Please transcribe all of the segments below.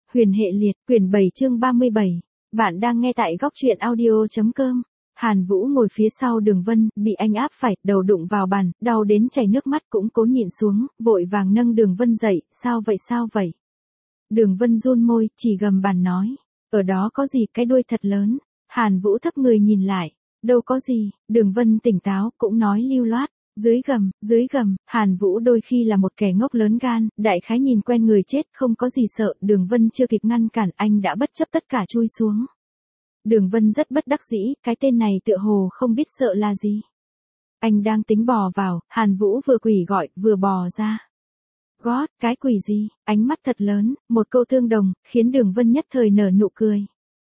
Huyền hệ liệt, quyển 7 chương 37. Bạn đang nghe tại góc truyện audio.com. Hàn Vũ ngồi phía sau Đường Vân, bị anh áp phải, đầu đụng vào bàn, đau đến chảy nước mắt cũng cố nhịn xuống, vội vàng nâng Đường Vân dậy, sao vậy? Đường Vân run môi, chỉ gầm bàn nói, ở đó có gì, cái đuôi thật lớn. Hàn Vũ thấp người nhìn lại, đâu có gì, Đường Vân tỉnh táo, cũng nói lưu loát. Dưới gầm, Hàn Vũ đôi khi là một kẻ ngốc lớn gan, đại khái nhìn quen người chết, không có gì sợ, Đường Vân chưa kịp ngăn cản, anh đã bất chấp tất cả chui xuống. Đường Vân rất bất đắc dĩ, cái tên này tựa hồ không biết sợ là gì. Anh đang tính bò vào, Hàn Vũ vừa quỳ gọi, vừa bò ra. Gót, cái quỷ gì, ánh mắt thật lớn, một câu tương đồng, khiến Đường Vân nhất thời nở nụ cười.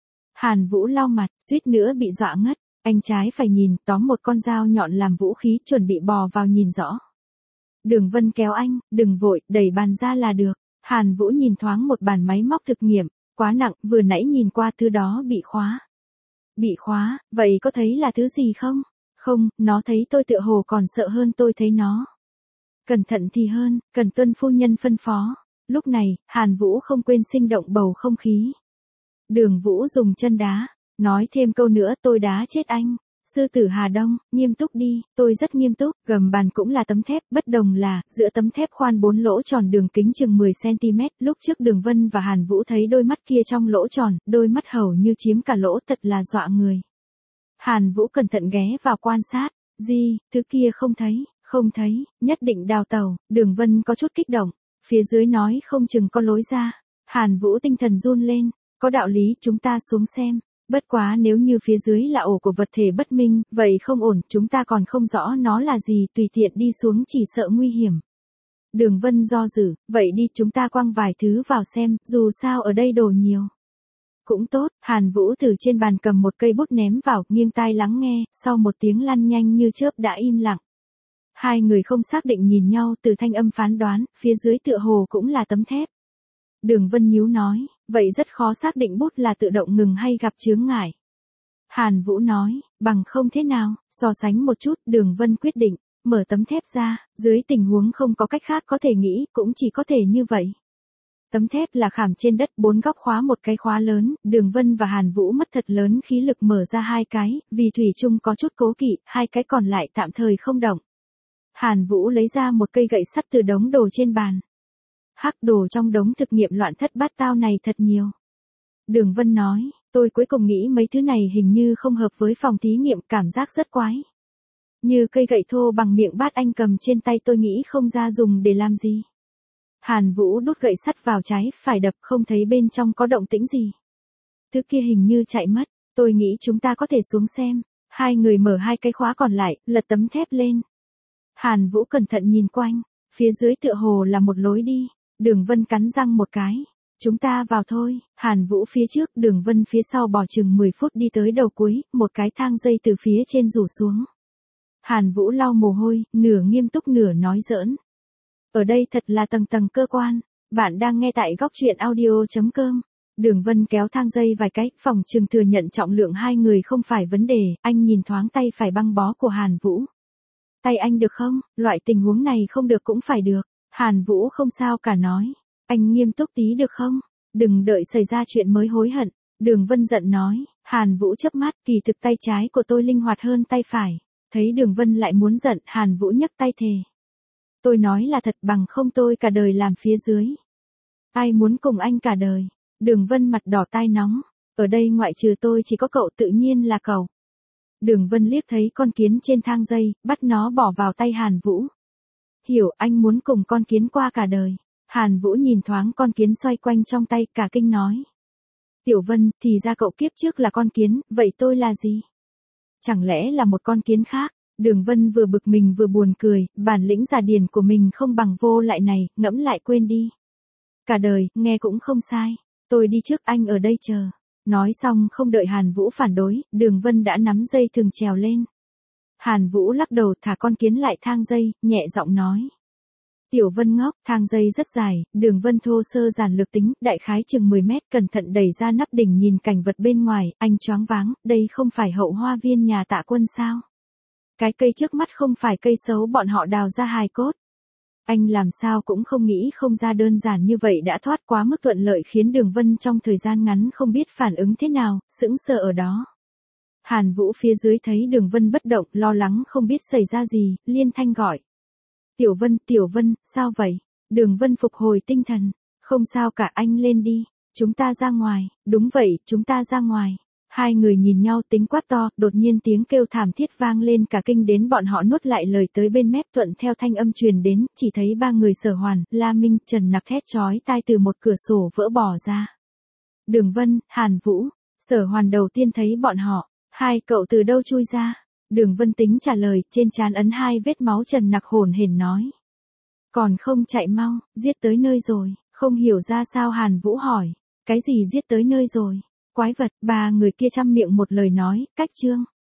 Hàn Vũ lau mặt, suýt nữa bị dọa ngất. Anh trái phải nhìn, tóm một con dao nhọn làm vũ khí, chuẩn bị bò vào nhìn rõ. Đường Vân kéo anh, đừng vội, đẩy bàn ra là được. Hàn Vũ nhìn thoáng một bàn máy móc thực nghiệm, quá nặng, vừa nãy nhìn qua thứ đó bị khóa. Bị khóa, vậy có thấy là thứ gì không? Không, nó thấy tôi tựa hồ còn sợ hơn tôi thấy nó. Cẩn thận thì hơn, cần tuân phu nhân phân phó. Lúc này, Hàn Vũ không quên sinh động bầu không khí. Đường Vũ dùng chân đá. Nói thêm câu nữa tôi đá chết anh. Sư tử Hà Đông, nghiêm túc đi, tôi rất nghiêm túc, gầm bàn cũng là tấm thép, bất đồng là, giữa tấm thép khoan 4 lỗ tròn đường kính chừng 10cm, lúc trước Đường Vân và Hàn Vũ thấy đôi mắt kia trong lỗ tròn, đôi mắt hầu như chiếm cả lỗ, thật là dọa người. Hàn Vũ cẩn thận ghé vào quan sát, gì, thứ kia không thấy, nhất định đào tẩu, Đường Vân có chút kích động, phía dưới nói không chừng có lối ra. Hàn Vũ tinh thần run lên, có đạo lý, chúng ta xuống xem. Bất quá nếu như phía dưới là ổ của vật thể bất minh, vậy không ổn, chúng ta còn không rõ nó là gì, tùy tiện đi xuống chỉ sợ nguy hiểm. Đường Vân do dự, vậy đi chúng ta quăng vài thứ vào xem, dù sao ở đây đồ nhiều. Cũng tốt, Hàn Vũ từ trên bàn cầm một cây bút ném vào, nghiêng tai lắng nghe, sau một tiếng lăn nhanh như chớp đã im lặng. Hai người không xác định nhìn nhau, từ thanh âm phán đoán, phía dưới tựa hồ cũng là tấm thép. Đường Vân nhíu nói, vậy rất khó xác định bút là tự động ngừng hay gặp chướng ngại. Hàn Vũ nói, bằng không thế nào, so sánh một chút, Đường Vân quyết định, mở tấm thép ra, dưới tình huống không có cách khác có thể nghĩ, cũng chỉ có thể như vậy. Tấm thép là khảm trên đất, 4 góc khóa một cái khóa lớn, Đường Vân và Hàn Vũ mất thật lớn khí lực mở ra 2 cái, vì thủy chung có chút cố kỵ, 2 cái còn lại tạm thời không động. Hàn Vũ lấy ra một cây gậy sắt từ đống đồ trên bàn. Hắc đồ trong đống thực nghiệm loạn thất bát tao này thật nhiều. Đường Vân nói, tôi cuối cùng nghĩ mấy thứ này hình như không hợp với phòng thí nghiệm, cảm giác rất quái. Như cây gậy thô bằng miệng bát anh cầm trên tay tôi nghĩ không ra dùng để làm gì. Hàn Vũ đút gậy sắt vào trái, phải đập không thấy bên trong có động tĩnh gì. Thứ kia hình như chạy mất, tôi nghĩ chúng ta có thể xuống xem. Hai người mở 2 cái khóa còn lại, lật tấm thép lên. Hàn Vũ cẩn thận nhìn quanh, phía dưới tựa hồ là một lối đi. Đường Vân cắn răng một cái. Chúng ta vào thôi, Hàn Vũ phía trước, Đường Vân phía sau bò chừng 10 phút đi tới đầu cuối, một cái thang dây từ phía trên rủ xuống. Hàn Vũ lau mồ hôi, nửa nghiêm túc nửa nói giỡn. Ở đây thật là tầng tầng cơ quan, bạn đang nghe tại góc truyện audio.com. Đường Vân kéo thang dây vài cái, phòng trừng thừa nhận trọng lượng 2 người không phải vấn đề, anh nhìn thoáng tay phải băng bó của Hàn Vũ. Tay anh được không, loại tình huống này không được cũng phải được. Hàn Vũ không sao cả nói, anh nghiêm túc tí được không, đừng đợi xảy ra chuyện mới hối hận. Đường Vân giận nói, Hàn Vũ chớp mắt, kỳ thực tay trái của tôi linh hoạt hơn tay phải. Thấy Đường Vân lại muốn giận, Hàn Vũ nhấc tay thề. Tôi nói là thật, bằng không tôi cả đời làm phía dưới. Ai muốn cùng anh cả đời? Đường Vân mặt đỏ tai nóng, ở đây ngoại trừ tôi chỉ có cậu, tự nhiên là cậu. Đường Vân liếc thấy con kiến trên thang dây, bắt nó bỏ vào tay Hàn Vũ. Hiểu, anh muốn cùng con kiến qua cả đời. Hàn Vũ nhìn thoáng con kiến xoay quanh trong tay, cả kinh nói. Tiểu Vân, thì ra cậu kiếp trước là con kiến, vậy tôi là gì? Chẳng lẽ là một con kiến khác? Đường Vân vừa bực mình vừa buồn cười, bản lĩnh giả điền của mình không bằng vô lại này, ngẫm lại quên đi. Cả đời, nghe cũng không sai. Tôi đi trước, anh ở đây chờ. Nói xong không đợi Hàn Vũ phản đối, Đường Vân đã nắm dây thừng trèo lên. Hàn Vũ lắc đầu thả con kiến lại thang dây, nhẹ giọng nói. Tiểu Vân ngốc, thang dây rất dài, Đường Vân thô sơ giản lược tính, đại khái chừng 10 mét, cẩn thận đẩy ra nắp đỉnh nhìn cảnh vật bên ngoài, anh choáng váng, đây không phải hậu hoa viên nhà Tạ Quân sao? Cái cây trước mắt không phải cây xấu bọn họ đào ra hài cốt. Anh làm sao cũng không nghĩ không ra đơn giản như vậy đã thoát quá mức thuận lợi khiến Đường Vân trong thời gian ngắn không biết phản ứng thế nào, sững sờ ở đó. Hàn Vũ phía dưới thấy Đường Vân bất động, lo lắng không biết xảy ra gì, liên thanh gọi. Tiểu Vân, sao vậy? Đường Vân phục hồi tinh thần. Không sao cả, anh lên đi. Chúng ta ra ngoài. Đúng vậy, chúng ta ra ngoài. Hai người nhìn nhau tính quát to, đột nhiên tiếng kêu thảm thiết vang lên cả kinh đến bọn họ nuốt lại lời tới bên mép, thuận theo thanh âm truyền đến, chỉ thấy ba người Sở Hoàn, La Minh, Trần Nặc thét chói tai từ một cửa sổ vỡ bò ra. Đường Vân, Hàn Vũ, Sở Hoàn đầu tiên thấy bọn họ, hai cậu từ đâu chui ra? Đường Vân tính trả lời, trên trán ấn hai vết máu. Trần Nặc hổn hển nói. Còn không chạy mau, giết tới nơi rồi, không hiểu ra sao. Hàn Vũ hỏi, cái gì giết tới nơi rồi? Quái vật, ba người kia chăm miệng một lời nói, cách chương.